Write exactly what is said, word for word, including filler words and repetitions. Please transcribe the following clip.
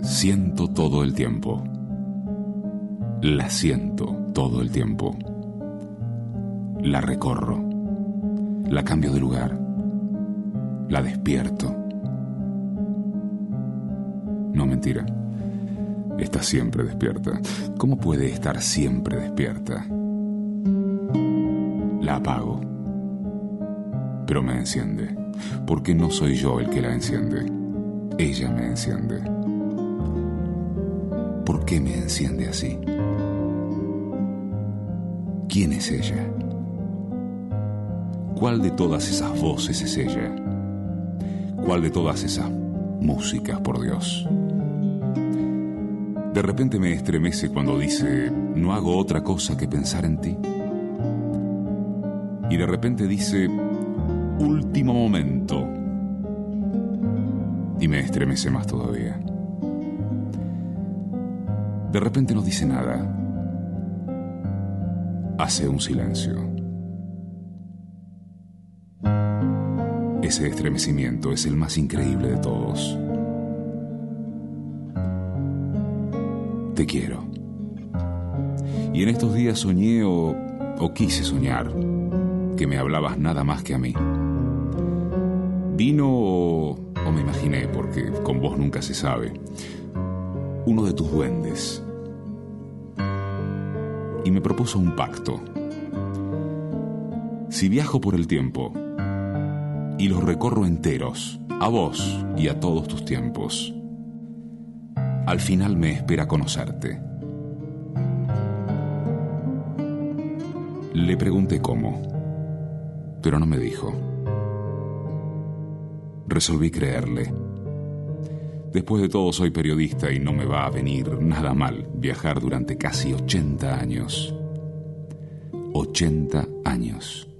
Siento todo el tiempo. La siento todo el tiempo. La recorro. La cambio de lugar. La despierto. No, mentira. Está siempre despierta. ¿Cómo puede estar siempre despierta? La apago. Pero me enciende. Porque no soy yo el que la enciende. Ella me enciende. ¿Por qué me enciende así? ¿Quién es ella? ¿Cuál de todas esas voces es ella? ¿Cuál de todas esas músicas, por Dios? De repente me estremece cuando dice: no hago otra cosa que pensar en ti. Y de repente dice: último momento. Y me estremece más todavía. De repente no dice nada. Hace un silencio. Ese estremecimiento es el más increíble de todos. Te quiero. Y en estos días soñé o, o quise soñar que me hablabas nada más que a mí. Vino o, o me imaginé, porque con vos nunca se sabe, uno de tus duendes, y me propuso un pacto. Si viajo por el tiempo y los recorro enteros, a vos y a todos tus tiempos, al final me espera conocerte. Le pregunté cómo, pero no me dijo. Resolví creerle. Después de todo, soy periodista y no me va a venir nada mal viajar durante casi ochenta años. ochenta años.